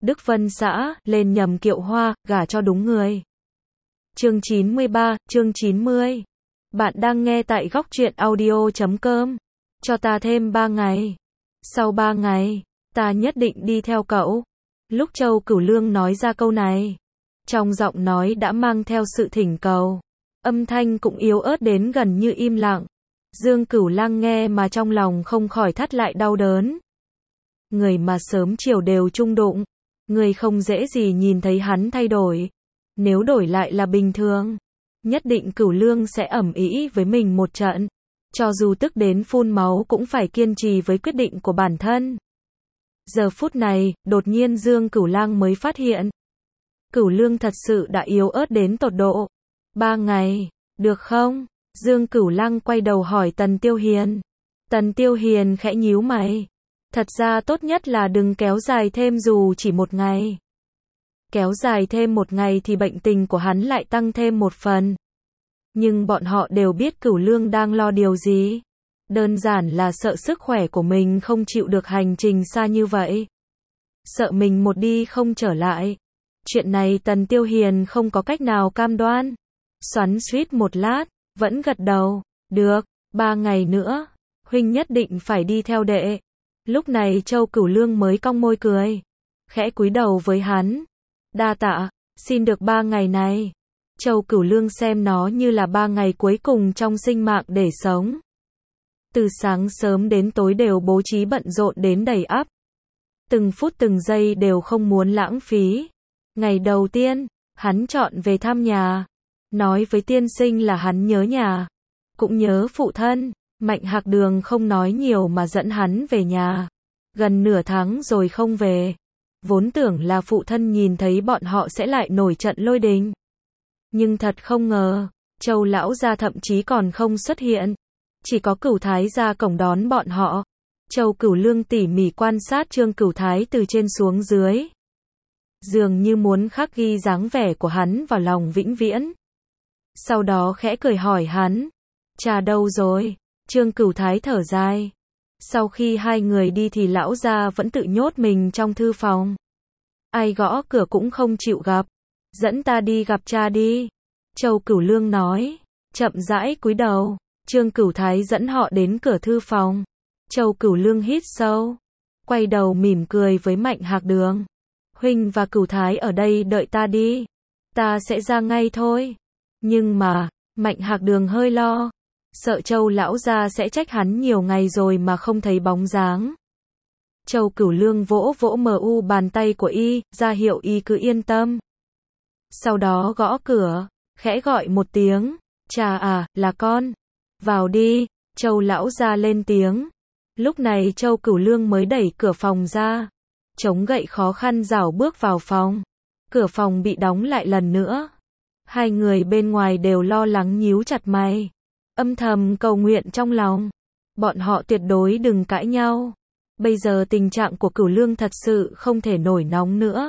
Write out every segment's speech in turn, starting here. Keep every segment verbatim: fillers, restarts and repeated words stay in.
Đức Vân xã, lên nhầm kiệu hoa, gả cho đúng người. Chương chín mươi ba, chương chín mươi. Bạn đang nghe tại góc truyện audio chấm com. Cho ta thêm ba ngày. Sau ba ngày, ta nhất định đi theo cậu. Lúc Châu Cửu Lương nói ra câu này, trong giọng nói đã mang theo sự thỉnh cầu. Âm thanh cũng yếu ớt đến gần như im lặng. Dương Cửu Lang nghe mà trong lòng không khỏi thắt lại đau đớn. Người mà sớm chiều đều chung đụng, người không dễ gì nhìn thấy hắn thay đổi. Nếu đổi lại là bình thường, nhất định Cửu Lương sẽ ầm ĩ với mình một trận. Cho dù tức đến phun máu cũng phải kiên trì với quyết định của bản thân. Giờ phút này, đột nhiên Dương Cửu Lang mới phát hiện. Cửu Lương thật sự đã yếu ớt đến tột độ. Ba ngày, được không? Dương Cửu Lang quay đầu hỏi Tần Tiêu Hiền. Tần Tiêu Hiền khẽ nhíu mày. Thật ra tốt nhất là đừng kéo dài thêm dù chỉ một ngày. Kéo dài thêm một ngày thì bệnh tình của hắn lại tăng thêm một phần. Nhưng bọn họ đều biết Cửu Lương đang lo điều gì. Đơn giản là sợ sức khỏe của mình không chịu được hành trình xa như vậy. Sợ mình một đi không trở lại. Chuyện này Tần Tiêu Hiền không có cách nào cam đoan. Xoắn xuýt một lát, vẫn gật đầu. Được, ba ngày nữa, huynh nhất định phải đi theo đệ. Lúc này Châu Cửu Lương mới cong môi cười. Khẽ cúi đầu với hắn. Đa tạ, xin được ba ngày này. Châu Cửu Lương xem nó như là ba ngày cuối cùng trong sinh mạng để sống. Từ sáng sớm đến tối đều bố trí bận rộn đến đầy ắp. Từng phút từng giây đều không muốn lãng phí. Ngày đầu tiên, hắn chọn về thăm nhà. Nói với tiên sinh là hắn nhớ nhà. Cũng nhớ phụ thân. Mạnh Hạc Đường không nói nhiều mà dẫn hắn về nhà. Gần nửa tháng rồi không về. Vốn tưởng là phụ thân nhìn thấy bọn họ sẽ lại nổi trận lôi đình. Nhưng thật không ngờ, Châu lão gia thậm chí còn không xuất hiện. Chỉ có Cửu Thái ra cổng đón bọn họ. Châu Cửu Lương tỉ mỉ quan sát Trương Cửu Thái từ trên xuống dưới. Dường như muốn khắc ghi dáng vẻ của hắn vào lòng vĩnh viễn. Sau đó khẽ cười hỏi hắn. Cha đâu rồi? Trương Cửu Thái thở dài. Sau khi hai người đi thì lão gia vẫn tự nhốt mình trong thư phòng. Ai gõ cửa cũng không chịu gặp. Dẫn ta đi gặp cha đi. Châu Cửu Lương nói. Chậm rãi cúi đầu. Trương Cửu Thái dẫn họ đến cửa thư phòng. Châu Cửu Lương hít sâu. Quay đầu mỉm cười với Mạnh Hạc Đường. Huynh và Cửu Thái ở đây đợi ta đi. Ta sẽ ra ngay thôi. Nhưng mà, Mạnh Hạc Đường hơi lo. Sợ Châu lão gia sẽ trách hắn nhiều ngày rồi mà không thấy bóng dáng. Châu Cửu Lương vỗ vỗ mờ u bàn tay của y, ra hiệu y cứ yên tâm. Sau đó gõ cửa, khẽ gọi một tiếng. Cha à, là con. Vào đi, Châu lão gia lên tiếng. Lúc này Châu Cửu Lương mới đẩy cửa phòng ra. Chống gậy khó khăn rảo bước vào phòng. Cửa phòng bị đóng lại lần nữa. Hai người bên ngoài đều lo lắng nhíu chặt mày. Âm thầm cầu nguyện trong lòng. Bọn họ tuyệt đối đừng cãi nhau. Bây giờ tình trạng của Cửu Lương thật sự không thể nổi nóng nữa.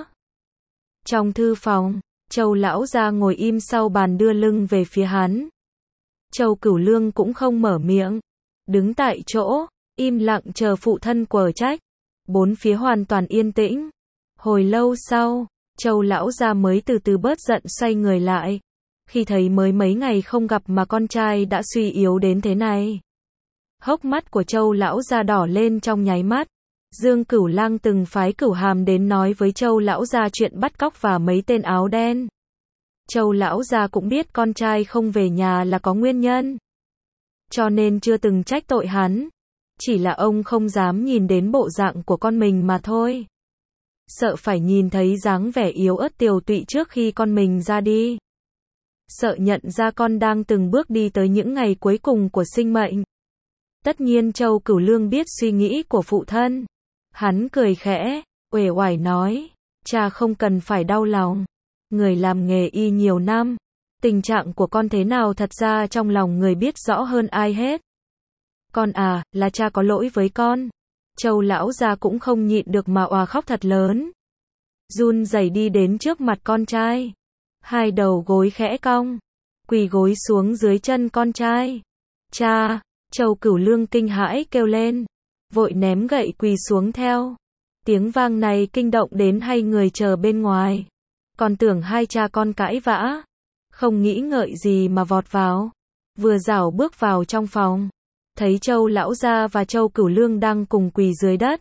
Trong thư phòng, Châu lão gia ngồi im sau bàn đưa lưng về phía hắn. Châu Cửu Lương cũng không mở miệng. Đứng tại chỗ, im lặng chờ phụ thân quở trách. Bốn phía hoàn toàn yên tĩnh. Hồi lâu sau, Châu lão gia mới từ từ bớt giận xoay người lại. Khi thấy mới mấy ngày không gặp mà con trai đã suy yếu đến thế này. Hốc mắt của Châu lão gia đỏ lên trong nháy mắt. Dương Cửu Lang từng phái Cửu Hàm đến nói với Châu lão gia chuyện bắt cóc và mấy tên áo đen. Châu lão gia cũng biết con trai không về nhà là có nguyên nhân. Cho nên chưa từng trách tội hắn. Chỉ là ông không dám nhìn đến bộ dạng của con mình mà thôi. Sợ phải nhìn thấy dáng vẻ yếu ớt tiều tụy trước khi con mình ra đi. Sợ nhận ra con đang từng bước đi tới những ngày cuối cùng của sinh mệnh. Tất nhiên Châu Cửu Lương biết suy nghĩ của phụ thân. Hắn cười khẽ, uể oải nói, cha không cần phải đau lòng. Người làm nghề y nhiều năm, tình trạng của con thế nào thật ra trong lòng người biết rõ hơn ai hết. Con à, là cha có lỗi với con. Châu lão gia cũng không nhịn được mà òa khóc thật lớn. Run rẩy đi đến trước mặt con trai. Hai đầu gối khẽ cong, quỳ gối xuống dưới chân con trai. Cha, Châu Cửu Lương kinh hãi kêu lên, vội ném gậy quỳ xuống theo. Tiếng vang này kinh động đến hai người chờ bên ngoài. Còn tưởng hai cha con cãi vã. Không nghĩ ngợi gì mà vọt vào. Vừa rảo bước vào trong phòng. Thấy Châu lão gia và Châu Cửu Lương đang cùng quỳ dưới đất.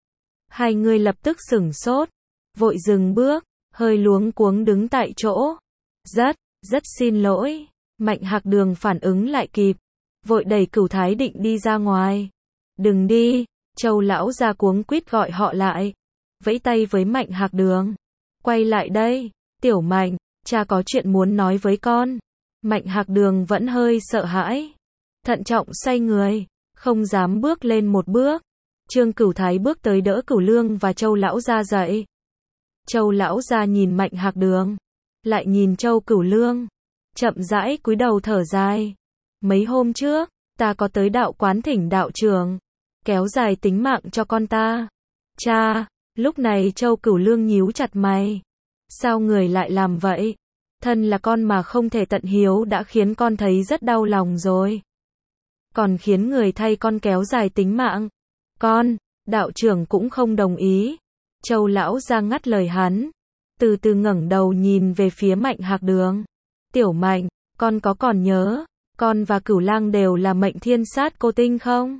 Hai người lập tức sửng sốt. Vội dừng bước. Hơi luống cuống đứng tại chỗ. Rất, rất xin lỗi. Mạnh Hạc Đường phản ứng lại kịp. Vội đẩy Cửu Thái định đi ra ngoài. Đừng đi. Châu lão gia cuống quýt gọi họ lại. Vẫy tay với Mạnh Hạc Đường. Quay lại đây. Tiểu Mạnh, cha có chuyện muốn nói với con. Mạnh Hạc Đường vẫn hơi sợ hãi. Thận trọng xoay người. Không dám bước lên một bước. Trương Cửu Thái bước tới đỡ Cửu Lương và Châu lão gia dậy. Châu lão gia nhìn Mạnh Hạc Đường. Lại nhìn Châu Cửu Lương. Chậm rãi cúi đầu thở dài. Mấy hôm trước, ta có tới đạo quán thỉnh đạo trưởng. Kéo dài tính mạng cho con ta. Cha, lúc này Châu Cửu Lương nhíu chặt mày. Sao người lại làm vậy? Thân là con mà không thể tận hiếu đã khiến con thấy rất đau lòng rồi. Còn khiến người thay con kéo dài tính mạng. Con, đạo trưởng cũng không đồng ý. Châu lão gia ngắt lời hắn. Từ từ ngẩng đầu nhìn về phía Mạnh Hạc Đường. Tiểu Mạnh, con có còn nhớ, con và Cửu Lang đều là mệnh thiên sát cô tinh không?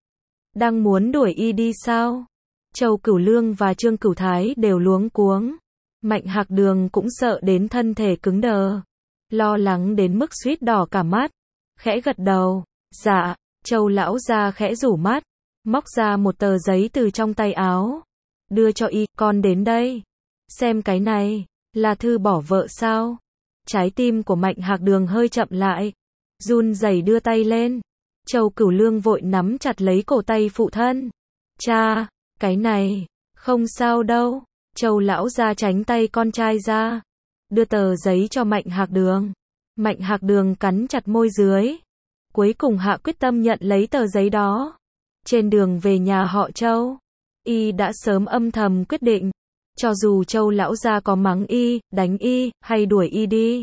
Đang muốn đuổi y đi sao? Châu Cửu Lương và Trương Cửu Thái đều luống cuống. Mạnh Hạc Đường cũng sợ đến thân thể cứng đờ. Lo lắng đến mức suýt đỏ cả mắt. Khẽ gật đầu. Dạ. Châu lão gia khẽ rủ mắt. Móc ra một tờ giấy từ trong tay áo. Đưa cho y. Con đến đây. Xem cái này. Là thư bỏ vợ sao? Trái tim của Mạnh Hạc Đường hơi chậm lại. Run rẩy đưa tay lên. Châu Cửu Lương vội nắm chặt lấy cổ tay phụ thân. Cha, cái này, không sao đâu. Châu lão gia tránh tay con trai ra. Đưa tờ giấy cho Mạnh Hạc Đường. Mạnh Hạc Đường cắn chặt môi dưới. Cuối cùng hạ quyết tâm nhận lấy tờ giấy đó. Trên đường về nhà họ Châu, y đã sớm âm thầm quyết định. Cho dù Châu lão gia có mắng y, đánh y, hay đuổi y đi,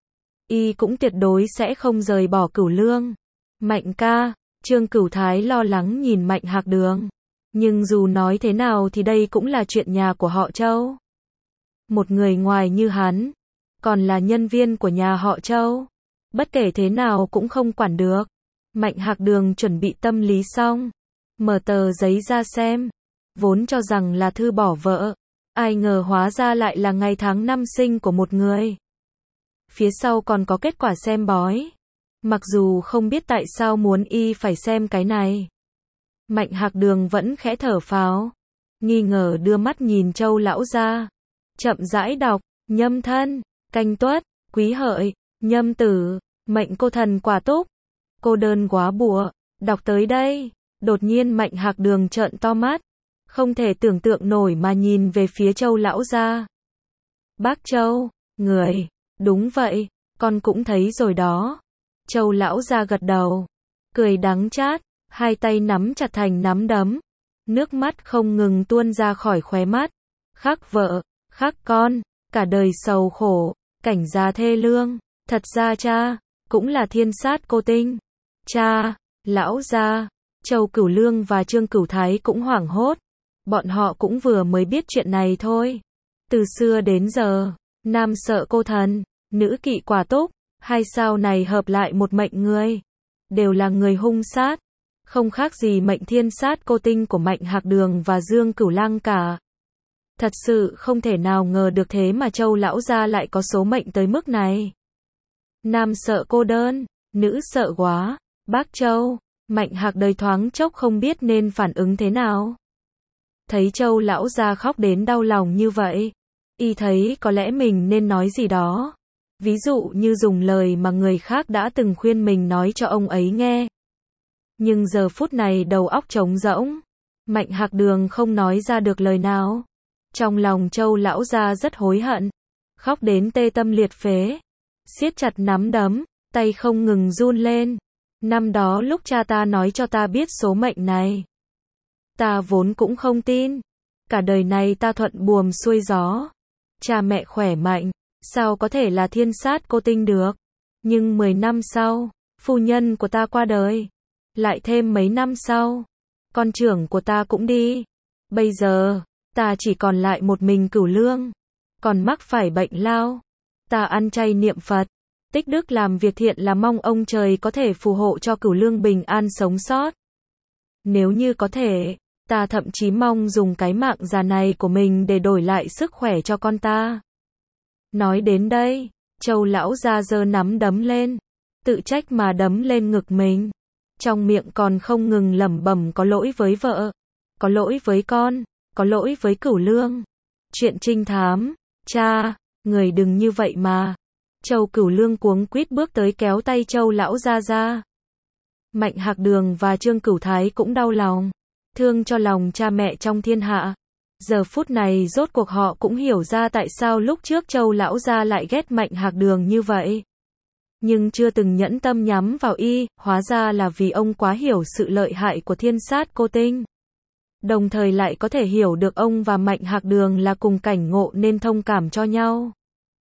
y cũng tuyệt đối sẽ không rời bỏ Cửu Lương. Mạnh ca, Trương Cửu Thái lo lắng nhìn Mạnh Hạc Đường. Nhưng dù nói thế nào thì đây cũng là chuyện nhà của họ Châu. Một người ngoài như hắn, còn là nhân viên của nhà họ Châu. Bất kể thế nào cũng không quản được. Mạnh Hạc Đường chuẩn bị tâm lý xong. Mở tờ giấy ra xem. Vốn cho rằng là thư bỏ vợ. Ai ngờ hóa ra lại là ngày tháng năm sinh của một người. Phía sau còn có kết quả xem bói. Mặc dù không biết tại sao muốn y phải xem cái này. Mạnh Hạc Đường vẫn khẽ thở phào. Nghi ngờ đưa mắt nhìn Châu lão gia. Chậm rãi đọc. Nhâm thân, Canh Tuất, Quý Hợi, Nhâm Tử, mệnh cô thần quả túc. Cô đơn quá bùa. Đọc tới đây. Đột nhiên Mạnh Hạc Đường trợn to mắt. Không thể tưởng tượng nổi mà nhìn về phía Châu lão gia. Bác Châu, người, đúng vậy, con cũng thấy rồi đó. Châu lão gia gật đầu, cười đắng chát, hai tay nắm chặt thành nắm đấm. Nước mắt không ngừng tuôn ra khỏi khóe mắt. Khắc vợ, khắc con, cả đời sầu khổ, cảnh gia thê lương. Thật ra cha, cũng là thiên sát cô tinh. Cha, lão gia, Châu Cửu Lương và Trương Cửu Thái cũng hoảng hốt. Bọn họ cũng vừa mới biết chuyện này thôi. Từ xưa đến giờ, nam sợ cô thần, nữ kỵ quả túc, hai sao này hợp lại một mệnh người. Đều là người hung sát. Không khác gì mệnh thiên sát cô tinh của Mạnh Hạc Đường và Dương Cửu Lang cả. Thật sự không thể nào ngờ được thế mà Châu lão gia lại có số mệnh tới mức này. Nam sợ cô đơn, nữ sợ quá. Bác Châu, Mạnh Hạc đời thoáng chốc không biết nên phản ứng thế nào. Thấy Châu lão gia khóc đến đau lòng như vậy, y thấy có lẽ mình nên nói gì đó. Ví dụ như dùng lời mà người khác đã từng khuyên mình nói cho ông ấy nghe. Nhưng giờ phút này đầu óc trống rỗng. Mạnh Hạc Đường không nói ra được lời nào. Trong lòng Châu lão gia rất hối hận. Khóc đến tê tâm liệt phế. Siết chặt nắm đấm, tay không ngừng run lên. Năm đó lúc cha ta nói cho ta biết số mệnh này, ta vốn cũng không tin. Cả đời này ta thuận buồm xuôi gió. Cha mẹ khỏe mạnh, sao có thể là thiên sát cô tinh được. Nhưng mười năm sau, phu nhân của ta qua đời. Lại thêm mấy năm sau, con trưởng của ta cũng đi. Bây giờ, Ta chỉ còn lại một mình Cửu Lương, còn mắc phải bệnh lao. Ta ăn chay niệm Phật, tích đức làm việc thiện là mong ông trời có thể phù hộ cho Cửu Lương bình an sống sót. Nếu như có thể, ta thậm chí mong dùng cái mạng già này của mình để đổi lại sức khỏe cho con ta. Nói đến đây, Châu lão gia giơ nắm đấm lên, tự trách mà đấm lên ngực mình. Trong miệng còn không ngừng lẩm bẩm có lỗi với vợ, có lỗi với con, có lỗi với Cửu Lương. Chuyện trinh thám, cha, người đừng như vậy mà. Châu Cửu Lương cuống quýt bước tới kéo tay Châu lão gia ra. Mạnh Hạc Đường và Trương Cửu Thái cũng đau lòng, thương cho lòng cha mẹ trong thiên hạ. Giờ phút này rốt cuộc họ cũng hiểu ra tại sao lúc trước Châu lão gia lại ghét Mạnh Hạc Đường như vậy. Nhưng chưa từng nhẫn tâm nhắm vào y, hóa ra là vì ông quá hiểu sự lợi hại của thiên sát cô tinh. Đồng thời lại có thể hiểu được ông và Mạnh Hạc Đường là cùng cảnh ngộ nên thông cảm cho nhau.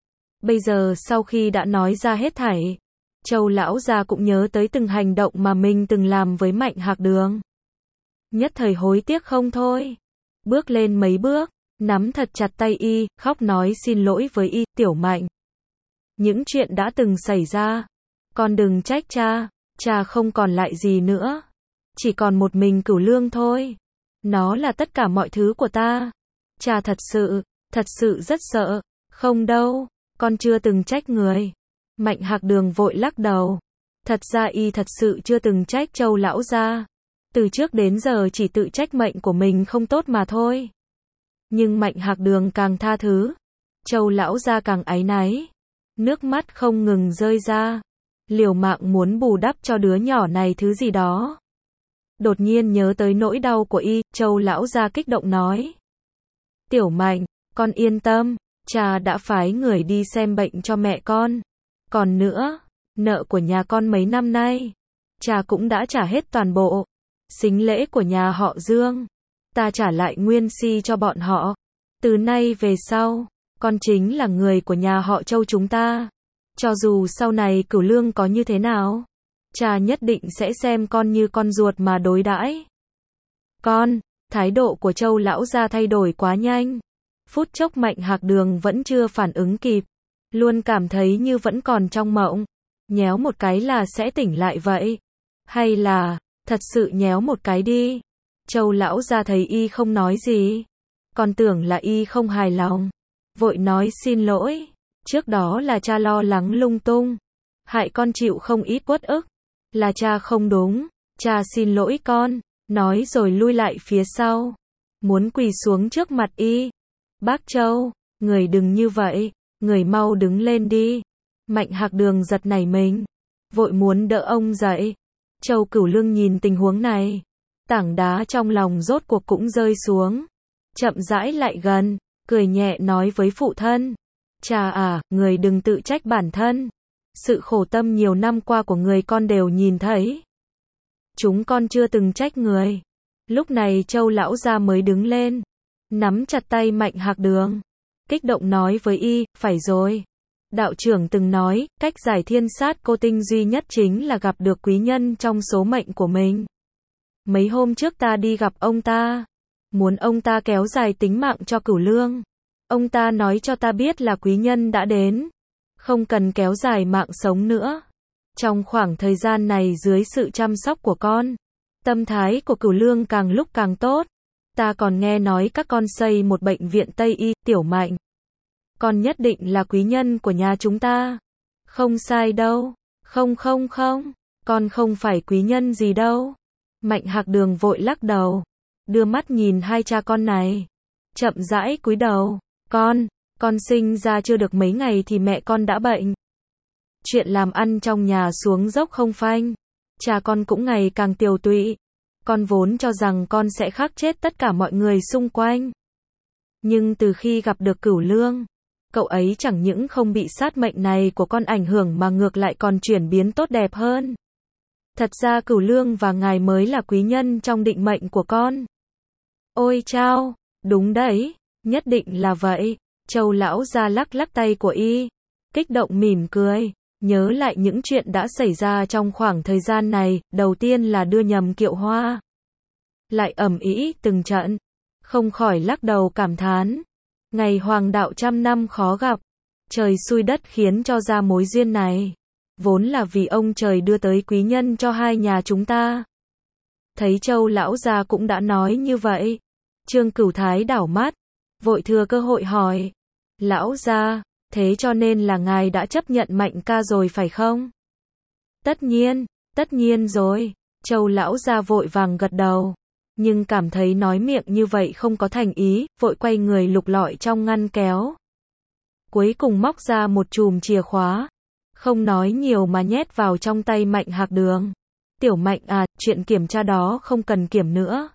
Bây giờ sau khi đã nói ra hết thảy, Châu lão gia cũng nhớ tới từng hành động mà mình từng làm với Mạnh Hạc Đường. Nhất thời hối tiếc không thôi. Bước lên mấy bước, nắm thật chặt tay y, khóc nói xin lỗi với y, Tiểu Mạnh. Những chuyện đã từng xảy ra, con đừng trách cha, cha không còn lại gì nữa. Chỉ còn một mình Cửu Lương thôi. Nó là tất cả mọi thứ của ta. Cha thật sự, thật sự rất sợ. Không đâu, con chưa từng trách người. Mạnh Hạc Đường vội lắc đầu. Thật ra y thật sự chưa từng trách Châu lão gia. Từ trước đến giờ chỉ tự trách mệnh của mình không tốt mà thôi. Nhưng Mạnh Hạc Đường càng tha thứ, Châu lão gia càng áy náy. Nước mắt không ngừng rơi ra. Liều mạng muốn bù đắp cho đứa nhỏ này thứ gì đó. Đột nhiên nhớ tới nỗi đau của y, Châu lão gia kích động nói. Tiểu Mạnh, con yên tâm, cha đã phái người đi xem bệnh cho mẹ con. Còn nữa, nợ của nhà con mấy năm nay, cha cũng đã trả hết toàn bộ. Sính lễ của nhà họ Dương, ta trả lại nguyên si cho bọn họ. Từ nay về sau, con chính là người của nhà họ Châu chúng ta. Cho dù sau này Cửu Lương có như thế nào, cha nhất định sẽ xem con như con ruột mà đối đãi. Con, thái độ của Châu lão gia thay đổi quá nhanh. Phút chốc Mạnh Hạc Đường vẫn chưa phản ứng kịp, luôn cảm thấy như vẫn còn trong mộng. Nhéo một cái là sẽ tỉnh lại vậy. Hay là, thật sự nhéo một cái đi. Châu lão gia thấy y không nói gì, còn tưởng là y không hài lòng, vội nói xin lỗi. Trước đó là cha lo lắng lung tung, hại con chịu không ít uất ức. Là cha không đúng, cha xin lỗi con. Nói rồi lui lại phía sau, muốn quỳ xuống trước mặt y. Bác Châu, người đừng như vậy, người mau đứng lên đi. Mạnh Hạc Đường giật nảy mình, vội muốn đỡ ông dậy. Châu Cửu Lương nhìn tình huống này, tảng đá trong lòng rốt cuộc cũng rơi xuống. Chậm rãi lại gần, cười nhẹ nói với phụ thân. Cha à, người đừng tự trách bản thân. Sự khổ tâm nhiều năm qua của người con đều nhìn thấy. Chúng con chưa từng trách người. Lúc này Châu lão gia mới đứng lên, nắm chặt tay Mạnh Hạc Đường, kích động nói với y, phải rồi. Đạo trưởng từng nói, cách giải thiên sát cô tinh duy nhất chính là gặp được quý nhân trong số mệnh của mình. Mấy hôm trước ta đi gặp ông ta, muốn ông ta kéo dài tính mạng cho Cửu Lương. Ông ta nói cho ta biết là quý nhân đã đến, không cần kéo dài mạng sống nữa. Trong khoảng thời gian này dưới sự chăm sóc của con, tâm thái của Cửu Lương càng lúc càng tốt. Ta còn nghe nói các con xây một bệnh viện Tây Y, Tiểu Mạnh. Con nhất định là quý nhân của nhà chúng ta. Không sai đâu. Không không không, con không phải quý nhân gì đâu. Mạnh Hạc Đường vội lắc đầu, đưa mắt nhìn hai cha con này, chậm rãi cúi đầu. Con, con sinh ra chưa được mấy ngày thì mẹ con đã bệnh. Chuyện làm ăn trong nhà xuống dốc không phanh. Cha con cũng ngày càng tiều tụy. Con vốn cho rằng con sẽ khắc chết tất cả mọi người xung quanh. Nhưng từ khi gặp được Cửu Lương, cậu ấy chẳng những không bị sát mệnh này của con ảnh hưởng mà ngược lại còn chuyển biến tốt đẹp hơn. Thật ra Cửu Lương và ngài mới là quý nhân trong định mệnh của con. Ôi chao, đúng đấy, nhất định là vậy. Châu lão gia lắc lắc tay của y, kích động mỉm cười, nhớ lại những chuyện đã xảy ra trong khoảng thời gian này. Đầu tiên là đưa nhầm kiệu hoa, lại ầm ĩ từng trận. không khỏi lắc đầu cảm thán. Ngày hoàng đạo trăm năm khó gặp, trời xui đất khiến cho ra mối duyên này. Vốn là vì ông trời đưa tới quý nhân cho hai nhà chúng ta. Thấy Châu lão gia cũng đã nói như vậy. Trương Cửu Thái đảo mắt, vội thừa cơ hội hỏi. Lão gia, thế cho nên là ngài đã chấp nhận Mạnh ca rồi phải không? Tất nhiên, tất nhiên rồi. Châu lão gia vội vàng gật đầu. Nhưng cảm thấy nói miệng như vậy không có thành ý, vội quay người lục lọi trong ngăn kéo. Cuối cùng móc ra một chùm chìa khóa. Không nói nhiều mà nhét vào trong tay Mạnh Hạc Đường. Tiểu Mạnh à, chuyện kiểm tra đó không cần kiểm nữa.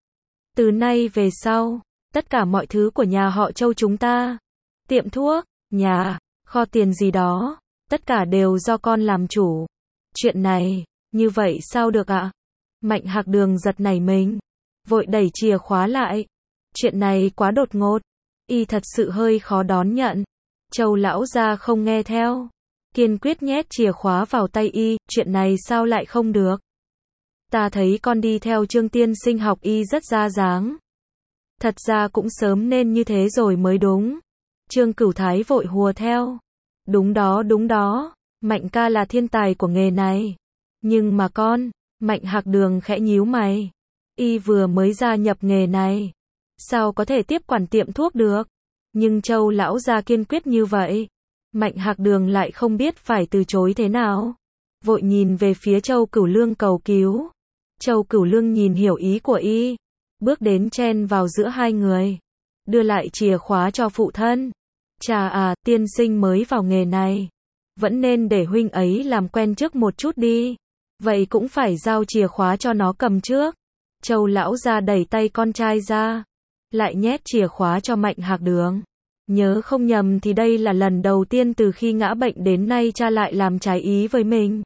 Từ nay về sau, tất cả mọi thứ của nhà họ Châu chúng ta, tiệm thuốc, nhà, kho tiền gì đó, tất cả đều do con làm chủ. Chuyện này, như vậy sao được ạ? Mạnh Hạc Đường giật nảy mình, vội đẩy chìa khóa lại. Chuyện này quá đột ngột, y thật sự hơi khó đón nhận. Châu lão gia không nghe theo, kiên quyết nhét chìa khóa vào tay y, chuyện này sao lại không được? Ta thấy con đi theo Trương tiên sinh học y rất ra dáng. Thật ra cũng sớm nên như thế rồi mới đúng. Trương Cửu Thái vội hùa theo. Đúng đó đúng đó, Mạnh ca là thiên tài của nghề này. Nhưng mà con, Mạnh Hạc Đường khẽ nhíu mày. Y vừa mới gia nhập nghề này, sao có thể tiếp quản tiệm thuốc được? Nhưng Châu lão gia kiên quyết như vậy, Mạnh Hạc Đường lại không biết phải từ chối thế nào. Vội nhìn về phía Châu Cửu Lương cầu cứu. Châu Cửu Lương nhìn hiểu ý của y, bước đến chen vào giữa hai người, đưa lại chìa khóa cho phụ thân. Chà à, tiên sinh mới vào nghề này, vẫn nên để huynh ấy làm quen trước một chút đi. Vậy cũng phải giao chìa khóa cho nó cầm trước. Châu lão gia đẩy tay con trai ra, lại nhét chìa khóa cho Mạnh Hạc Đường. Nhớ không nhầm thì đây là lần đầu tiên từ khi ngã bệnh đến nay cha lại làm trái ý với mình.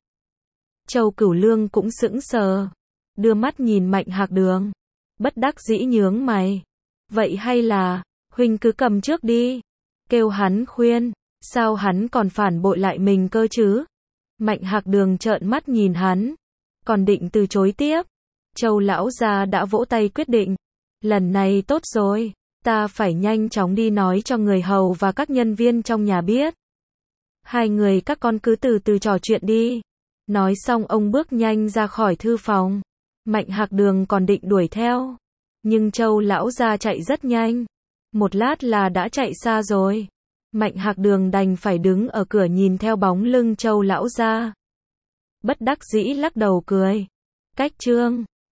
Châu Cửu Lương cũng sững sờ, đưa mắt nhìn Mạnh Hạc Đường, bất đắc dĩ nhướng mày. Vậy hay là, huynh cứ cầm trước đi, kêu hắn khuyên, sao hắn còn phản bội lại mình cơ chứ? Mạnh Hạc Đường trợn mắt nhìn hắn, còn định từ chối tiếp. Châu lão gia đã vỗ tay quyết định, lần này tốt rồi, ta phải nhanh chóng đi nói cho người hầu và các nhân viên trong nhà biết. Hai người các con cứ từ từ trò chuyện đi. Nói xong ông bước nhanh ra khỏi thư phòng. Mạnh Hạc Đường còn định đuổi theo, nhưng Châu lão gia chạy rất nhanh, một lát là đã chạy xa rồi. Mạnh Hạc Đường đành phải đứng ở cửa nhìn theo bóng lưng Châu lão gia, bất đắc dĩ lắc đầu cười. Cách chương